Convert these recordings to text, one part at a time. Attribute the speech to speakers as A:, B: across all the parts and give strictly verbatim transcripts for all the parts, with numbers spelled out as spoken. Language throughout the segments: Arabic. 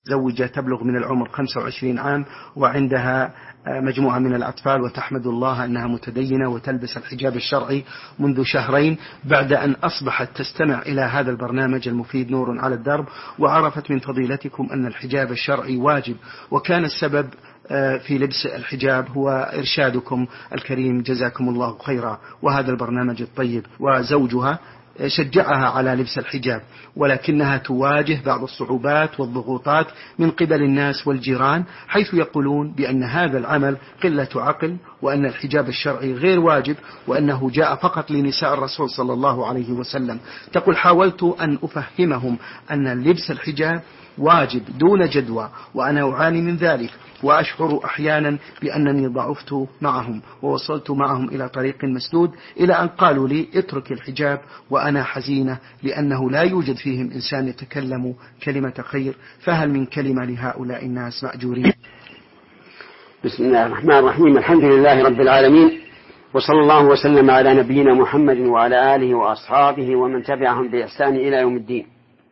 A: زوجة تبلغ من العمر خمسة وعشرين عام وعندها مجموعة من الأطفال، وتحمد الله أنها متدينة وتلبس الحجاب الشرعي منذ شهرين بعد أن أصبحت تستمع إلى هذا البرنامج المفيد نور على الدرب، وعرفت من فضيلتكم أن الحجاب الشرعي واجب، وكان السبب في لبس الحجاب هو إرشادكم الكريم جزاكم الله خيرا وهذا البرنامج الطيب. وزوجها شجعها على لبس الحجاب، ولكنها تواجه بعض الصعوبات والضغوطات من قبل الناس والجيران، حيث يقولون بأن هذا العمل قلة عقل، وأن الحجاب الشرعي غير واجب، وأنه جاء فقط لنساء الرسول صلى الله عليه وسلم. تقول: حاولت أن أفهمهم أن لبس الحجاب واجب دون جدوى، وأنا أعاني من ذلك، وأشعر أحيانا بأنني ضعفت معهم، ووصلت معهم إلى طريق مسدود، إلى أن قالوا لي اترك الحجاب، وأنا حزينة لأنه لا يوجد فيهم إنسان يتكلم كلمة خير، فهل من كلمة لهؤلاء الناس مأجورين؟
B: بسم الله الرحمن الرحيم. الحمد لله رب العالمين، وصلى الله وسلم على نبينا محمد وعلى آله وأصحابه ومن تبعهم بإحسان إلى يوم الدين.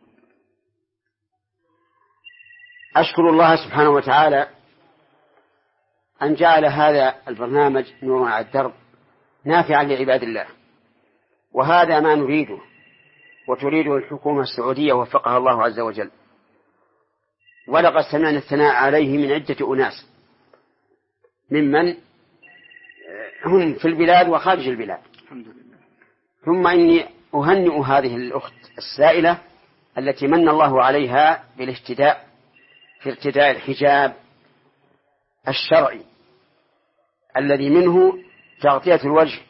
B: أشكر الله سبحانه وتعالى أن جعل هذا البرنامج نور على الدرب نافعا لعباد الله، وهذا ما نريده وتريده الحكومة السعودية وفقها الله عز وجل. ولقد سمعنا الثناء عليه من عدة أناس ممن هم في البلاد وخارج البلاد. الحمد لله. ثم إني أهنئ هذه الأخت السائلة التي من الله عليها بالاهتداء في ارتداء الحجاب الشرعي الذي منه تغطية الوجه،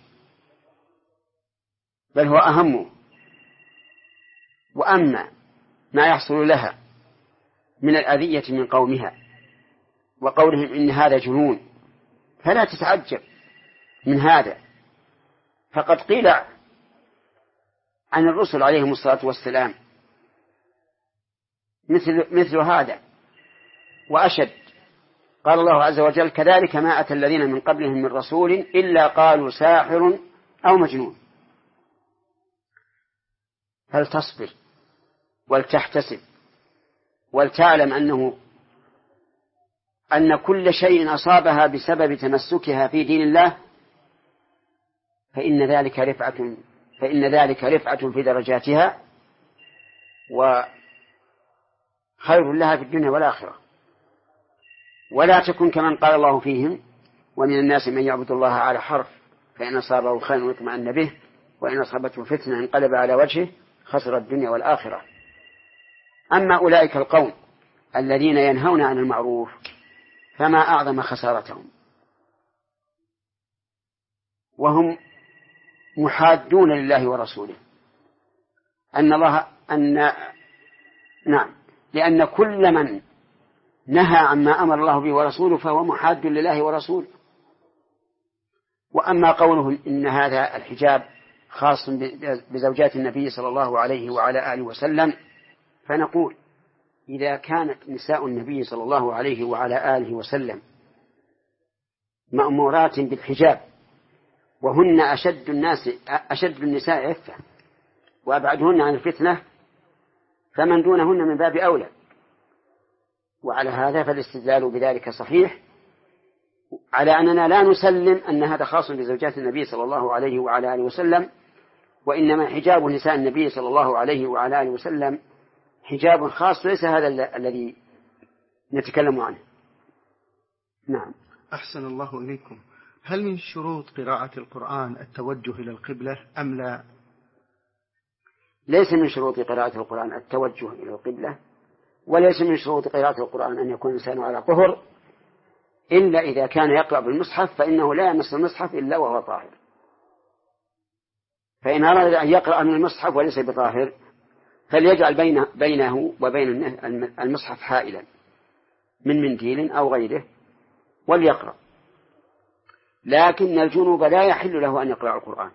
B: بل هو أهم. وأما ما يحصل لها من الأذية من قومها وقولهم إن هذا جنون، فلا تتعجب من هذا، فقد قيل عن الرسل عليهم الصلاة والسلام مثل, مثل هذا وأشد. قال الله عز وجل: كذلك ما أتى الذين من قبلهم من رسول إلا قالوا ساحر أو مجنون. هل تصبر ولتحتسب ولتعلم أنه أن كل شيء أصابها بسبب تمسكها في دين الله فإن ذلك رفعة فإن ذلك رفعة في درجاتها وخير لها في الدنيا والآخرة. ولا تكن كمن قال الله فيهم: ومن الناس من يعبد الله على حرف فإن أصابه خير اطمأن به وإن أصابته فتنة انقلب على وجهه خسر الدنيا والآخرة. أما أولئك القوم الذين ينهون عن المعروف فما أعظم خسارتهم، وهم محادون لله ورسوله. أن الله أن نعم لأن كل من نهى عما أمر الله به ورسوله فهو محاد لله ورسوله. وأما قولهم إن هذا الحجاب خاص بزوجات النبي صلى الله عليه وعلى آله وسلم، فنقول: إذا كانت نساء النبي صلى الله عليه وعلى آله وسلم مأمورات بالحجاب وهن أشد الناس أشد النساء عفة وأبعدهن عن الفتنة، فمن دونهن من باب أولى. وعلى هذا فالاستدلال بذلك صحيح، على أننا لا نسلم أن هذا خاص بزوجات النبي صلى الله عليه وعلى آله وسلم، وإنما حجاب نساء النبي صلى الله عليه وعلى آله وسلم حجاب خاص، ليس هذا الذي نتكلم عنه. نعم.
A: أحسن الله إليكم. هل من شروط قراءة القرآن التوجه إلى القبلة أم لا؟
B: ليس من شروط قراءة القرآن التوجه إلى القبلة، وليس من شروط قراءة القرآن أن يكون الإنسان على طهر، إلا إذا كان يقرأ بالمصحف فإنه لا يمس المصحف إلا وهو طاهر. فإن أراد أن يقرأ من المصحف وليس بطاهر فليجعل بين بينه وبين المصحف حائلا من منديل أو غيره وليقرأ. لكن الجنوب لا يحل له أن يقرأ القرآن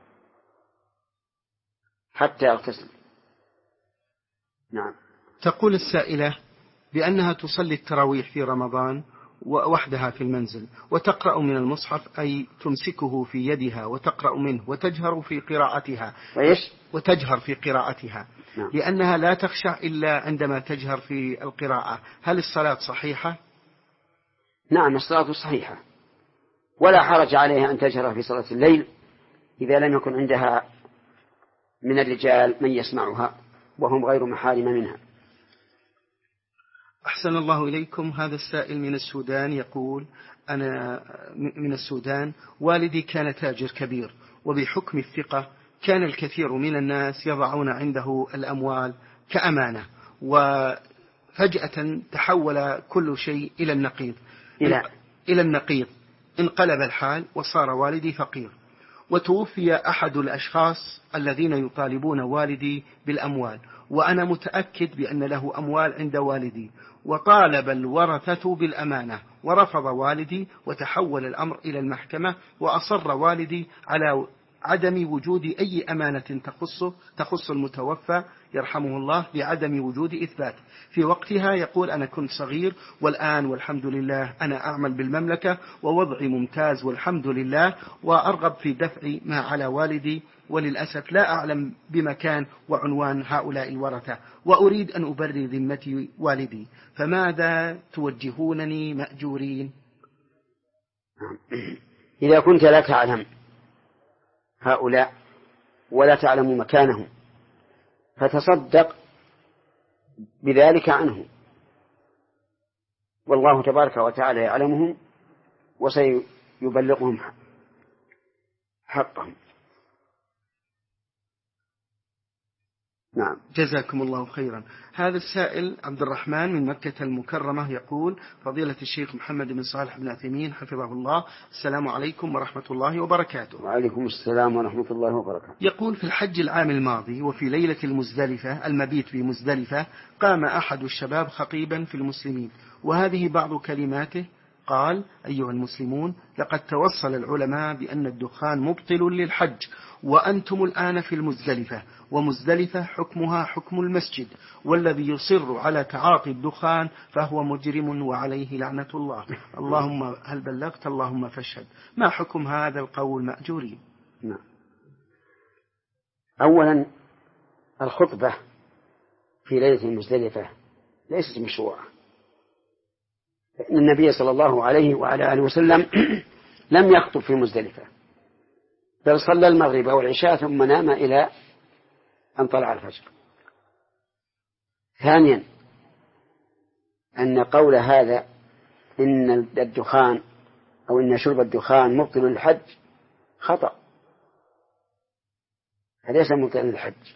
B: حتى يغتسل. نعم.
A: تقول السائلة بأنها تصلي التراويح في رمضان وحدها في المنزل، وتقرأ من المصحف، أي تمسكه في يدها وتقرأ منه وتجهر في قراءتها
B: وإيش؟
A: وتجهر في قراءتها،
B: نعم.
A: لأنها لا تخشع إلا عندما تجهر في القراءة. هل الصلاة صحيحة؟
B: نعم، الصلاة صحيحة، ولا حرج عليها أن تجهر في صلاة الليل إذا لم يكن عندها من الرجال من يسمعها وهم غير محارم منها.
A: أحسن الله إليكم. هذا السائل من السودان يقول: أنا من السودان، والدي كان تاجر كبير، وبحكم الثقة كان الكثير من الناس يضعون عنده الأموال كأمانة، وفجأة تحول كل شيء إلى النقيض
B: إلى,
A: إلى النقيض انقلب الحال وصار والدي فقير. وتوفي أحد الأشخاص الذين يطالبون والدي بالأموال، وأنا متأكد بأن له أموال عند والدي، وطالب الورثة بالأمانة ورفض والدي، وتحول الأمر إلى المحكمة، وأصر والدي على عدم وجود أي أمانة تخصه تخص المتوفى يرحمه الله، بعدم وجود إثبات. في وقتها يقول: أنا كنت صغير، والآن والحمد لله أنا أعمل بالمملكة ووضعي ممتاز والحمد لله، وأرغب في دفع ما على والدي، وللأسف لا أعلم بمكان وعنوان هؤلاء الورثة، وأريد أن أبري ذمة والدي، فماذا توجهونني مأجورين؟
B: إذا كنت لا تعلم هؤلاء ولا تعلم مكانهم فتصدق بذلك عنهم، والله تبارك وتعالى يعلمهم وسيبلغهم حقهم. نعم.
A: جزاكم الله خيرا. هذا السائل عبد الرحمن من مكة المكرمة يقول: فضيلة الشيخ محمد بن صالح بن عثيمين حفظه الله، السلام عليكم ورحمة الله وبركاته.
B: وعليكم السلام ورحمة الله وبركاته.
A: يقول: في الحج العام الماضي وفي ليلة المزدلفة المبيت في مزدلفة قام أحد الشباب خطيبا في المسلمين، وهذه بعض كلماته: قال: أيها المسلمون، لقد توصل العلماء بأن الدخان مبطل للحج، وأنتم الآن في المزدلفة، ومزدلفة حكمها حكم المسجد، والذي يصر على تعاطي الدخان فهو مجرم وعليه لعنة الله. اللهم هل بلغت؟ اللهم فاشهد. ما حكم هذا القول مأجورين؟
B: نعم. أولا، الخطبة في ليلة المزدلفة ليست مشروعة، فإن النبي صلى الله عليه وعلى آله وسلم لم يخطب في مزدلفة، بل صلى المغرب والعشاء ثم نام إلى أن طلع الفجر. ثانيا، أن قول هذا إن الدخان أو إن شرب الدخان مبطل للحج خطأ، فليس مبطلا للحج.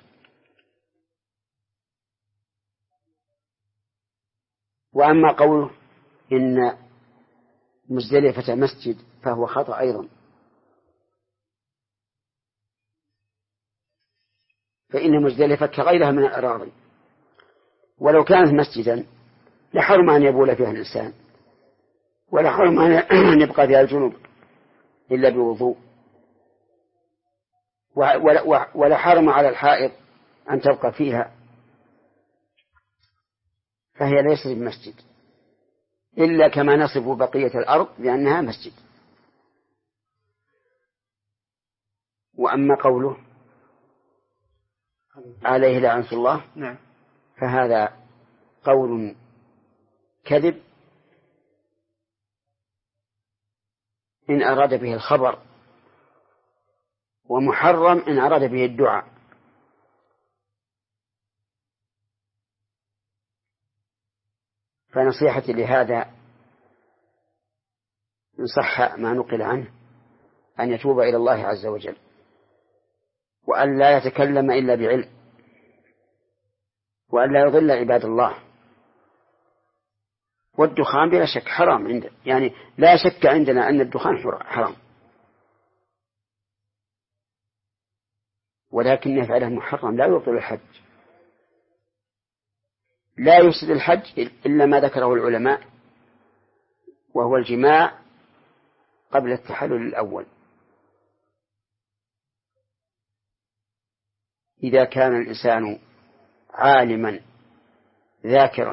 B: وأما قوله إن مزدلفة مسجد فهو خطأ أيضا، فإن مزدلفة كغيرها من الأراضي، ولو كانت مسجدا لحرم أن يبول فيها الإنسان، ولحرم أن يبقى فيها الجنوب إلا بوضوء، ولحرم على الحائض أن تبقى فيها، فهي ليست بمسجد إلا كما نصف بقية الأرض بأنها مسجد. وأما قوله عليه لعنة الله فهذا قول كذب إن أراد به الخبر، ومحرم إن أراد به الدعاء. فنصيحتي لهذا إن صح ما نقل عنه أن يتوب إلى الله عز وجل، وأن لا يتكلم إلا بعلم، وأن لا يضل عباد الله. والدخان بلا شك حرام عندنا، يعني لا شك عندنا أن الدخان حرام، ولكن يفعله محرم لا يبطل الحج، لا يفسد الحج إلا ما ذكره العلماء، وهو الجماع قبل التحلل الأول. إذا كان الإنسان عالما ذاكرا،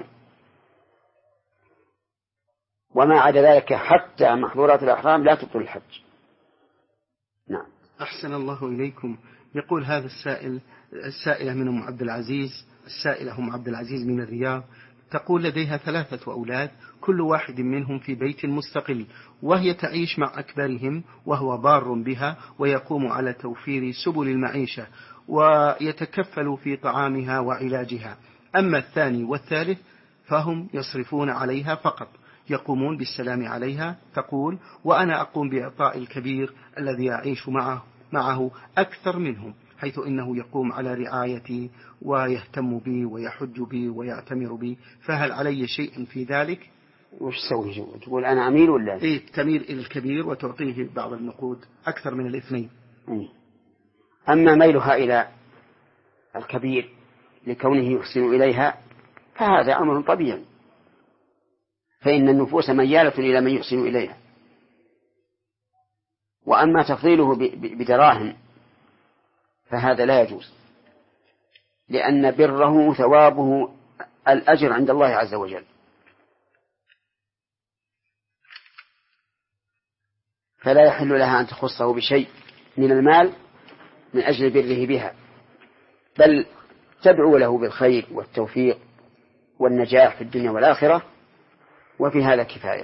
B: وما عدا ذلك حتى محظورات الأحرام لا تبطل الحج. نعم.
A: أحسن الله إليكم. يقول هذا السائل، السائلة من أم عبد العزيز، السائلة أم عبد العزيز من الرياض، تقول لديها ثلاثة أولاد كل واحد منهم في بيت مستقل، وهي تعيش مع أكبرهم وهو بار بها ويقوم على توفير سبل المعيشة ويتكفل في طعامها وعلاجها. أما الثاني والثالث فهم يصرفون عليها فقط، يقومون بالسلام عليها. تقول: وأنا أقوم بإعطاء الكبير الذي أعيش معه, معه أكثر منهم، حيث إنه يقوم على رعايتي ويهتم بي ويحج بي ويعتمر بي، فهل علي شيء في ذلك؟
B: وش تسوي؟ تقول أنا أميل ولا؟
A: إيه، تميل إلى الكبير وتعطيه بعض النقود أكثر من الاثنين.
B: أما ميلها إلى الكبير لكونه يحسن إليها فهذا أمر طبيعي، فإن النفوس ميالة إلى من يحسن إليها. وأما تفضيله بدراهم فهذا لا يجوز، لأن بره ثوابه الأجر عند الله عز وجل. فلا يحل لها أن تخصه بشيء من المال من أجل بره بها، بل تدعو له بالخير والتوفيق والنجاح في الدنيا والآخرة، وفي هذا كفاية.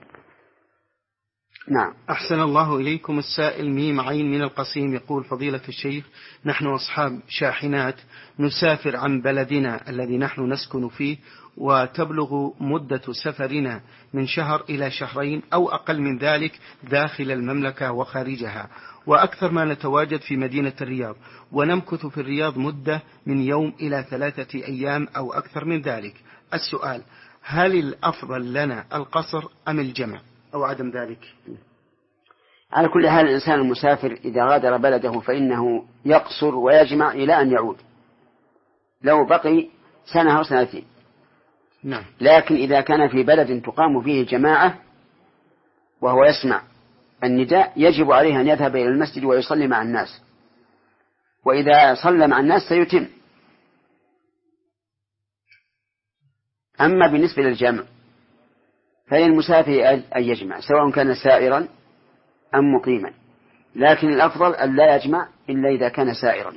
B: نعم.
A: أحسن الله إليكم. السائل ميم عين من القصيم يقول: فضيلة الشيخ، نحن أصحاب شاحنات نسافر عن بلدنا الذي نحن نسكن فيه، وتبلغ مدة سفرنا من شهر إلى شهرين أو أقل من ذلك داخل المملكة وخارجها، وأكثر ما نتواجد في مدينة الرياض، ونمكث في الرياض مدة من يوم إلى ثلاثة أيام أو أكثر من ذلك. السؤال: هل الأفضل لنا القصر أم الجمع أو عدم ذلك؟
B: على كل حال الإنسان المسافر إذا غادر بلده فإنه يقصر ويجمع إلى أن يعود، لو بقي سنة أو سنتين.
A: نعم.
B: لكن إذا كان في بلد تقام فيه جماعة وهو يسمع النداء يجب عليه أن يذهب إلى المسجد ويصلي مع الناس، وإذا صلى مع الناس سيتم. أما بالنسبة للجمع فللمسافر أن يجمع سواء كان سائرا أم مقيما، لكن الأفضل أن لا يجمع إلا إذا كان سائرا.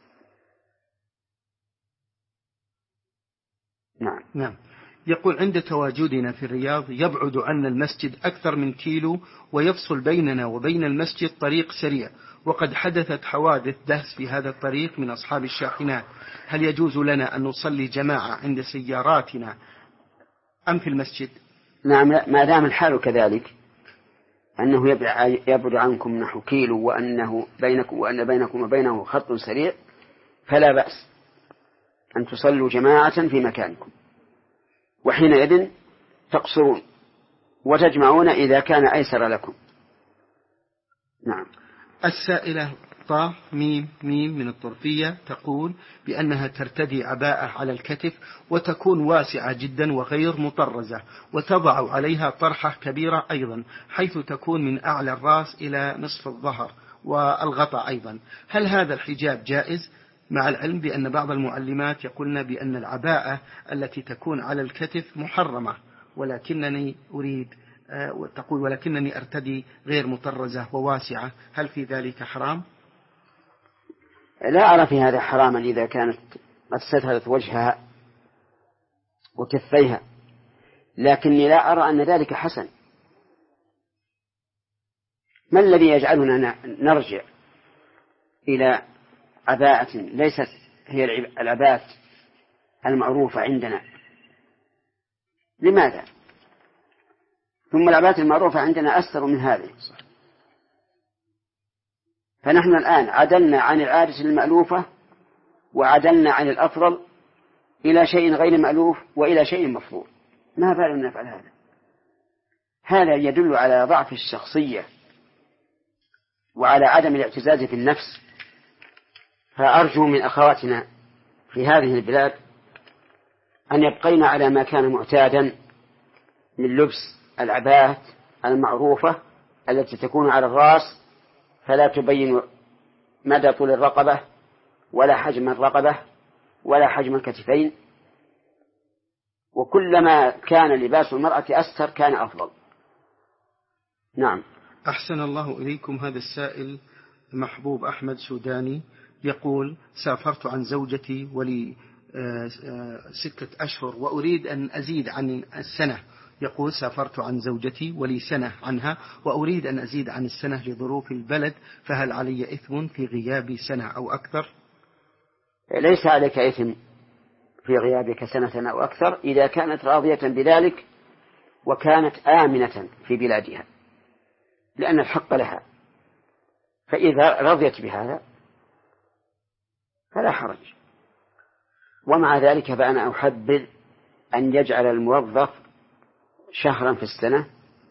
B: نعم.
A: نعم. يقول: عند تواجدنا في الرياض يبعد عنا المسجد أكثر من كيلو، ويفصل بيننا وبين المسجد طريق سريع، وقد حدثت حوادث دهس في هذا الطريق من أصحاب الشاحنات. هل يجوز لنا أن نصلي جماعة عند سياراتنا أم في المسجد؟
B: نعم، ما دام الحال كذلك أنه يبعد عنكم نحو كيلو وأنه بينكم وأن بينكم وبينه خط سريع فلا بأس أن تصلوا جماعة في مكانكم، وحينئذ تقصرون وتجمعون إذا كان أيسر لكم. نعم.
A: السائلة طه ميم ميم من الطرفية تقول بأنها ترتدي عباءة على الكتف وتكون واسعة جدا وغير مطرزة، وتضع عليها طرحة كبيرة أيضا حيث تكون من أعلى الرأس إلى نصف الظهر والغطاء أيضا. هل هذا الحجاب جائز؟ مع العلم بأن بعض المعلمات يقولن بأن العباءة التي تكون على الكتف محرمة، ولكنني أريد وتقول ولكنني أرتدي غير مطرزة وواسعة، هل في ذلك حرام؟
B: لا أرى في هذا حراما إذا كانت قد سترت وجهها وكفيها، لكني لا أرى أن ذلك حسن. ما الذي يجعلنا نرجع إلى عباءة ليست هي العباءة المعروفة عندنا؟ لماذا؟ ثم العباءة المعروفة عندنا أستر من هذه. فنحن الآن عدلنا عن العادة المألوفة وعدلنا عن الأفضل إلى شيء غير مألوف وإلى شيء مفضول. ما بالنا نفعل هذا؟ هذا يدل على ضعف الشخصية وعلى عدم الاعتزاز في النفس. فأرجو من أخواتنا في هذه البلاد أن يبقين على ما كان معتادا من لبس العباءة المعروفة التي تكون على الرأس، فلا تبين مدى طول الرقبة ولا حجم الرقبة ولا حجم الكتفين، وكلما كان لباس المرأة أستر كان أفضل. نعم.
A: أحسن الله إليكم. هذا السائل محبوب أحمد سوداني يقول: سافرت عن زوجتي ولي ستة أشهر وأريد أن أزيد عن السنة. يقول: سافرت عن زوجتي ولي سنة عنها وأريد أن أزيد عن السنة لظروف البلد، فهل علي إثم في غيابي سنة أو أكثر؟
B: ليس عليك إثم في غيابك سنة أو أكثر إذا كانت راضية بذلك وكانت آمنة في بلادها، لأن الحق لها. فإذا رضيت بهذا فلا حرج. ومع ذلك فأنا أحبذ أن يجعل الموظف شهرا في السنة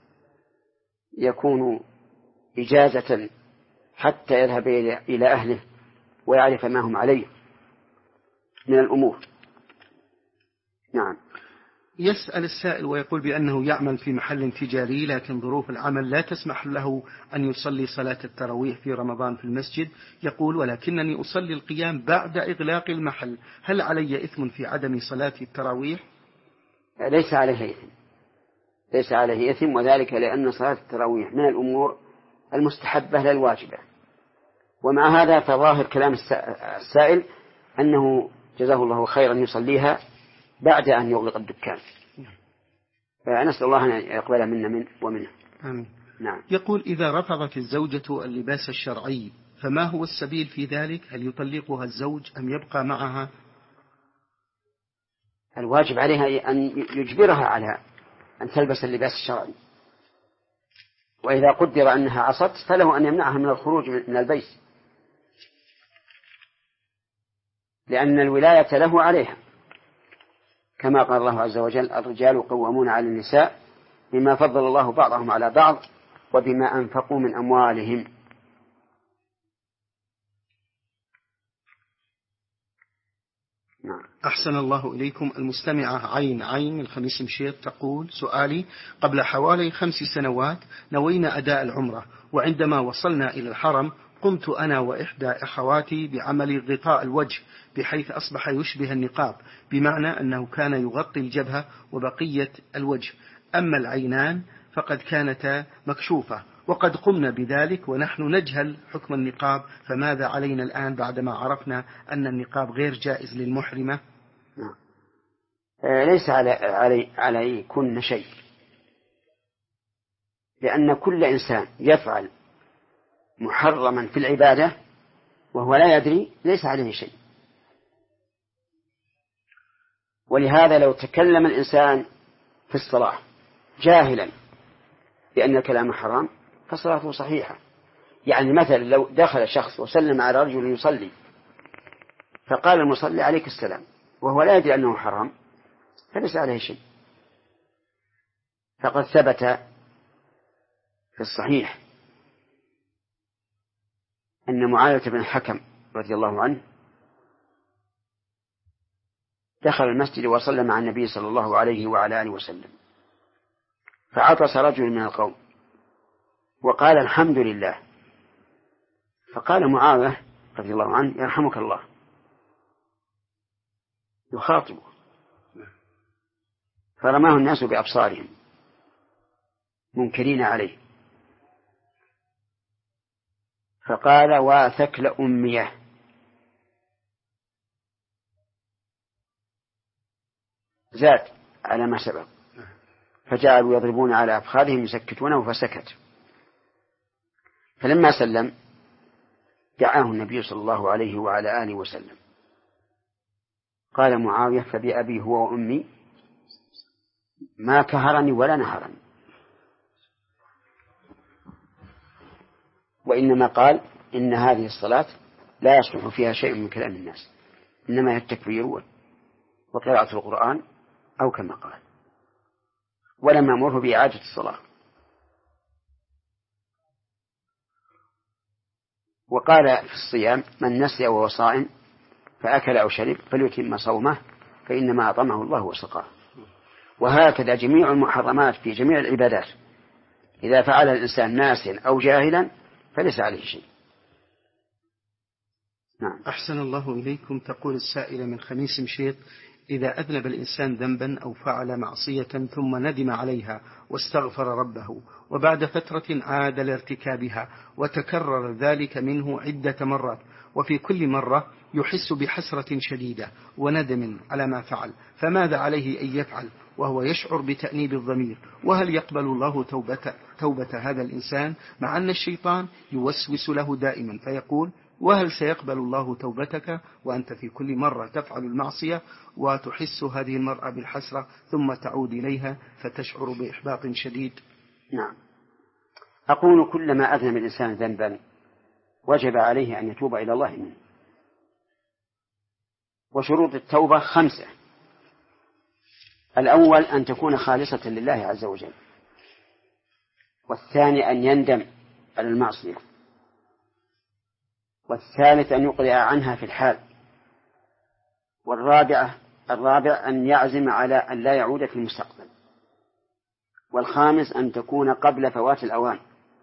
B: يكون إجازة حتى يذهب إلى أهله ويعرف ما هم عليه من الأمور. نعم.
A: يسأل السائل ويقول بأنه يعمل في محل تجاري، لكن ظروف العمل لا تسمح له أن يصلي صلاة التراويح في رمضان في المسجد. يقول: ولكنني أصلي القيام بعد إغلاق المحل، هل علي إثم في عدم صلاة التراويح؟
B: ليس عليه إثم، ليس عليه إثم، وذلك لأن صلاة التراويح من الأمور المستحبة لا الواجبة. ومع هذا فظاهر كلام السائل أنه جزاه الله خيرا يصليها بعد أن يغلق الدكان، فنسأل الله أن يقبل منا من ومنه.
A: آمين.
B: نعم.
A: يقول: إذا رفضت الزوجة اللباس الشرعي فما هو السبيل في ذلك؟ هل يطلقها الزوج أم يبقى معها؟
B: الواجب عليها أن يجبرها على أن تلبس اللباس الشرعي، وإذا قدر أنها عصت فله أن يمنعها من الخروج من البيت، لأن الولاية له عليها، كما قال الله عز وجل: الرجال قوامون على النساء بما فضل الله بعضهم على بعض وبما أنفقوا من أموالهم. نعم.
A: أحسن الله إليكم. المستمعة عين عين الخميس مشيط تقول: سؤالي: قبل حوالي خمس سنوات نوينا أداء العمرة، وعندما وصلنا إلى الحرم قمت أنا وإحدى أخواتي بعمل غطاء الوجه بحيث أصبح يشبه النقاب، بمعنى أنه كان يغطي الجبهة وبقية الوجه، أما العينان فقد كانتا مكشوفة، وقد قمنا بذلك ونحن نجهل حكم النقاب، فماذا علينا الآن بعدما عرفنا أن النقاب غير جائز للمحرمة؟
B: نعم. ليس علي, علي, علي كل شيء، لأن كل إنسان يفعل محرما في العبادة وهو لا يدري ليس عليه شيء. ولهذا لو تكلم الإنسان في الصلاة جاهلا بأن الكلام حرام فصلاته صحيحة. يعني مثلا لو دخل شخص وسلم على رجل يصلي فقال المصلي: عليك السلام، وهو لا يدري أنه حرام، فليس عليه شيء. فقد ثبت في الصحيح أن معاوية بن الحكم رضي الله عنه دخل المسجد وصلى مع النبي صلى الله عليه وعلى آله وسلم، فعطس رجل من القوم وقال: الحمد لله. فقال معاوية رضي الله عنه: يرحمك الله، يخاطبه. فرماه الناس بأبصارهم منكرين عليه، فقال: واثكل أميه. زاد على ما سبق، فجعلوا يضربون على أفخاذهم يسكتونه فسكت. فلما سلم دعاه النبي صلى الله عليه وعلى آله وسلم. قال معاوية: فبأبي هو وأمي ما كهرني ولا نهرني، وإنما قال: إن هذه الصلاة لا يصلح فيها شيء من كلام الناس، إنما هي التكبير وقراءة القرآن أو كما قال، ولم يأمره بإعادة الصلاة. وقال في الصيام: من نسي وهو صائم فأكل أو شرب فليتم صومه فإنما أطعمه الله وسقاه. وهكذا جميع المحرمات في جميع العبادات إذا فعل الإنسان ناسيا أو جاهلا فليس عليه شيء. نعم.
A: أحسن الله إليكم. تقول السائلة من خميس مشيط: إذا أذنب الإنسان ذنبا أو فعل معصية ثم ندم عليها واستغفر ربه وبعد فترة عاد لارتكابها وتكرر ذلك منه عدة مرات، وفي كل مرة يحس بحسرة شديدة وندم على ما فعل، فماذا عليه أن يفعل وهو يشعر بتأنيب الضمير؟ وهل يقبل الله توبة, توبة هذا الإنسان مع أن الشيطان يوسوس له دائما فيقول: وهل سيقبل الله توبتك وأنت في كل مرة تفعل المعصية وتحس هذه المرأة بالحسرة ثم تعود إليها فتشعر بإحباط شديد؟
B: نعم، أقول كلما أذنب الإنسان ذنبا وجب عليه أن يتوب إلى الله منه. وشروط التوبة خمسة: الأول أن تكون خالصة لله عز وجل، والثاني أن يندم على المعصية، والثالث أن يقلع عنها في الحال، والرابعة الرابع أن يعزم على أن لا يعود في المستقبل، والخامس أن تكون قبل فوات الأوان.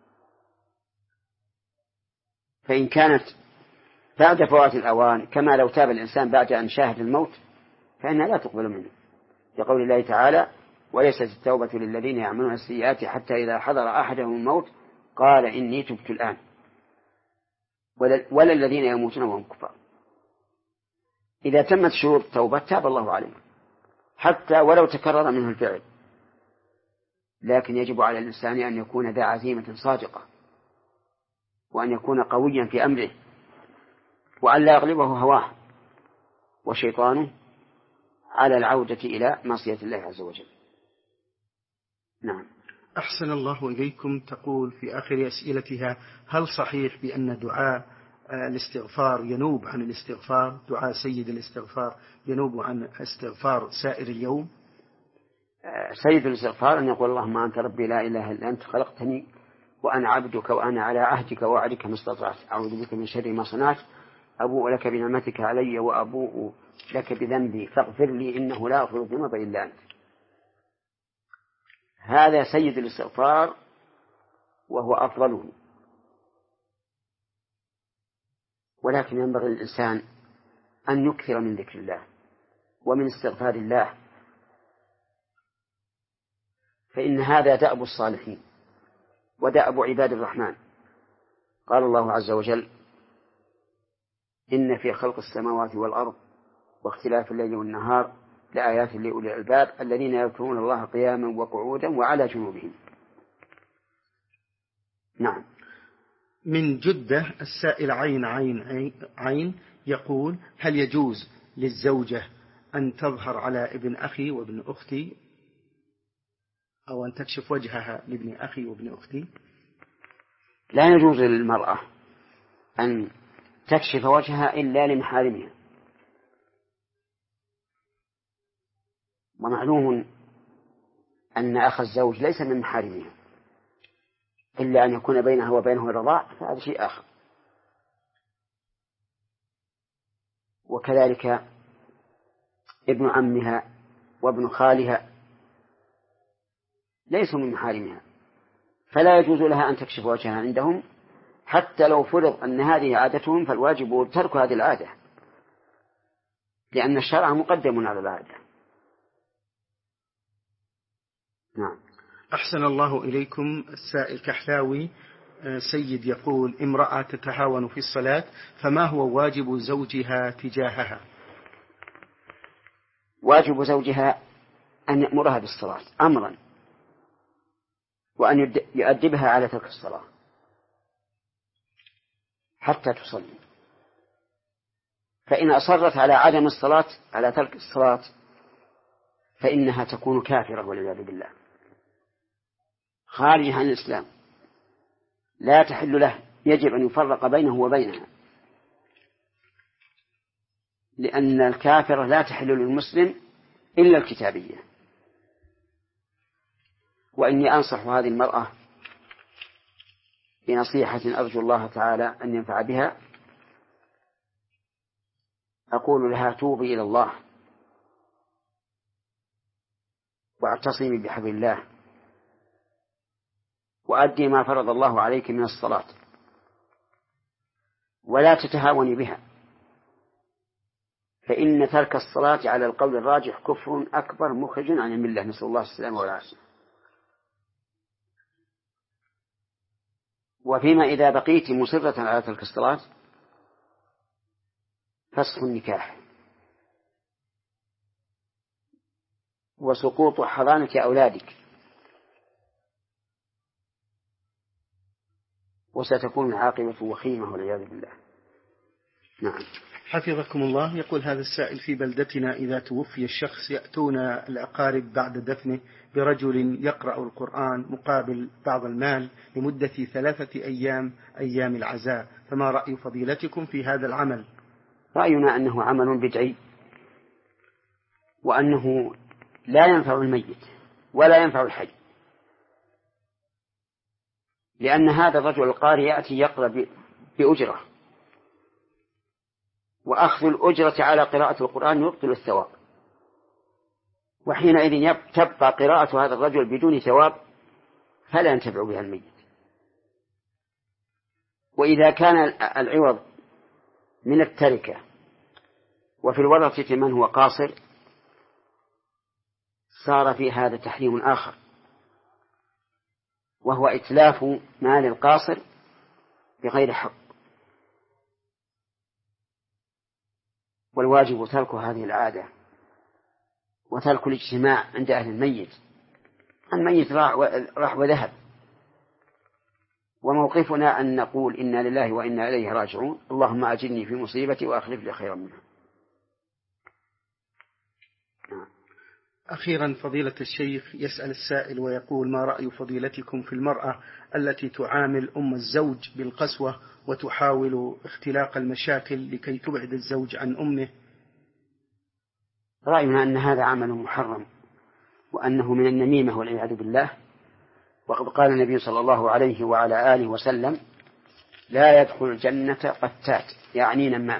B: فإن كانت بعد فوات الأوان كما لو تاب الإنسان بعد أن شاهد الموت فإنها لا تقبل منه، لقول الله تعالى: وليست التوبة للذين يعملون السيئات حتى إذا حضر أحدهم الموت قال إني تبت الآن، ولا الذين يموتون وهم كفار. إذا تمت شروط التوبة تاب الله عليه حتى ولو تكرر منه الفعل، لكن يجب على الإنسان أن يكون ذا عزيمة صادقة، وأن يكون قويا في أمره، وأن لا يغلبه هواه وشيطانه على العودة إلى معصية الله عز وجل. نعم.
A: أحسن الله إليكم. تقول في آخر أسئلتها: هل صحيح بأن دعاء الاستغفار ينوب عن الاستغفار، دعاء سيد الاستغفار ينوب عن استغفار سائر اليوم؟
B: سيد الاستغفار أن يقول: اللهم أنت ربي لا إله إلا أنت خلقتني وأنا عبدك وأنا على عهدك ووعدك ما استطعت، أعوذ بك من شر ما صنعت، أبوء لك بنعمتك علي وأبوء لك بذنبي فاغفر لي إنه لا يغفر الذنوب إلا أنت. هذا سيد الاستغفار وهو أفضله، ولكن ينبغي للإنسان أن يكثر من ذكر الله ومن استغفار الله، فإن هذا دأب الصالحين ودأب عباد الرحمن. قال الله عز وجل: إن في خلق السماوات والأرض واختلاف الليل والنهار لآيات لأولي الألباب الذين يذكرون الله قياما وقعودا وعلى جنوبهم. نعم.
A: من جدة السائل عين عين عين يقول: هل يجوز للزوجة أن تظهر على ابن أخي وابن أختي، أو أن تكشف وجهها لابن أخي وابن أختي؟
B: لا يجوز للمرأة أن تكشف وجهها إلا لمحارمها، ومعلوم أن أخ الزوج ليس من محارمها إلا أن يكون بينها وبينه الرضاع، فهذا شيء آخر. وكذلك ابن عمها وابن خالها ليسوا من محارمها، فلا يجوز لها أن تكشف وجهها عندهم، حتى لو فرض أن هذه عادتهم فالواجب ترك هذه العادة، لأن الشرع مقدم على العادة. نعم.
A: أحسن الله إليكم. السائل كحلاوي سيد يقول: امرأة تتهاون في الصلاة، فما هو واجب زوجها تجاهها؟
B: واجب زوجها أن يأمرها بالصلاة أمرا، وأن يؤدبها على ترك الصلاة حتى تصلي، فإن أصرت على عدم الصلاة على ترك الصلاة فإنها تكون كافرة والعياذ بالله، خارجة عن الإسلام، لا تحل له، يجب أن يفرق بينه وبينها، لأن الكافرة لا تحل للمسلم إلا الكتابية. وإني أنصح هذه المرأة بنصيحة أرجو الله تعالى أن ينفع بها، أقول لها: توبي إلى الله واعتصمي بحبل الله وأدي ما فرض الله عليك من الصلاة، ولا تتهاوني بها، فإن ترك الصلاة على القول الراجح كفر أكبر مخرج عن الملة، نسأل الله السلامة والعافية. وفيما إذا بقيت مصرة على ترك الصلاة فسخ النكاح وسقوط حضانة أولادك، وستكون العاقبة وخيمة والعياذ بالله. نعم.
A: حفظكم الله. يقول هذا السائل: في بلدتنا إذا توفي الشخص يأتون الأقارب بعد دفنه برجل يقرأ القرآن مقابل بعض المال لمدة ثلاثة أيام أيام العزاء، فما رأي فضيلتكم في هذا العمل؟
B: رأينا أنه عمل بدعي، وأنه لا ينفع الميت ولا ينفع الحي، لأن هذا الرجل القارئ يأتي يقرأ بأجرة، وأخذ الأجرة على قراءة القرآن يبطل الثواب، وحينئذ تبقى قراءة هذا الرجل بدون ثواب فلا ينتفع بها الميت. وإذا كان العوض من التركة وفي الورثة من هو قاصر صار في هذا تحريم آخر، وهو إتلاف مال القاصر بغير حق، والواجب ترك هذه العادة وترك الاجتماع عند أهل الميت. الميت راح وذهب، وموقفنا أن نقول إنا لله وإنا إليه راجعون، اللهم أجرني في مصيبتي وأخلف لي خيرا منها.
A: أخيرا فضيلة الشيخ، يسأل السائل ويقول: ما رأي فضيلتكم في المرأة التي تعامل أم الزوج بالقسوة وتحاول اختلاق المشاكل لكي تبعد الزوج عن أمه؟
B: رأينا أن هذا عمل محرم، وأنه من النميمة والعياذ بالله. وقد قال النبي صلى الله عليه وعلى آله وسلم: لا يدخل الجنة قتات، يعني نمام.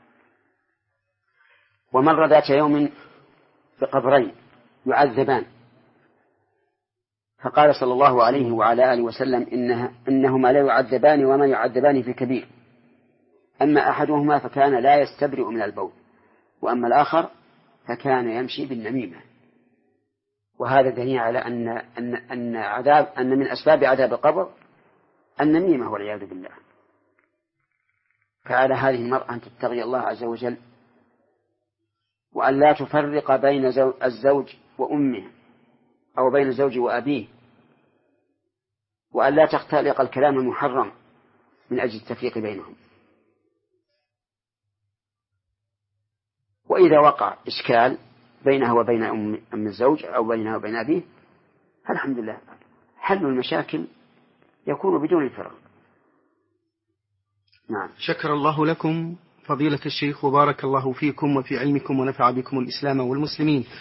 B: ومر ذات يوم بقبرين يعذبان، فقال صلى الله عليه وعلى آله وسلم: إنها إنهما لا يعذبان وما يعذبان في كبير، أما أحدهما فكان لا يستبرئ من البول، وأما الآخر فكان يمشي بالنميمة. وهذا دليل على أن أن أن عذاب أن من أسباب عذاب القبر النميمة والعياذ بالله. فعلى هذه المرأة أن تتقي الله عز وجل، وأن لا تفرق بين الزوج وأمه أو بين الزوج وأبيه، وأن لا تختلق الكلام المحرم من أجل التفريق بينهم. وإذا وقع إشكال بينها وبين أم الزوج أو بينها وبين أبيه فالحمد لله حل المشاكل يكون بدون الفرق. نعم.
A: شكر الله لكم فضيلة الشيخ، وبارك الله فيكم وفي علمكم ونفع بكم الإسلام والمسلمين.